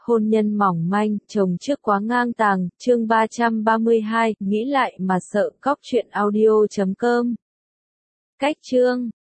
hôn nhân mỏng manh, chồng trước quá ngang tàng, chương 332, nghĩ lại mà sợ, cóc truyện audio.com. Cách chương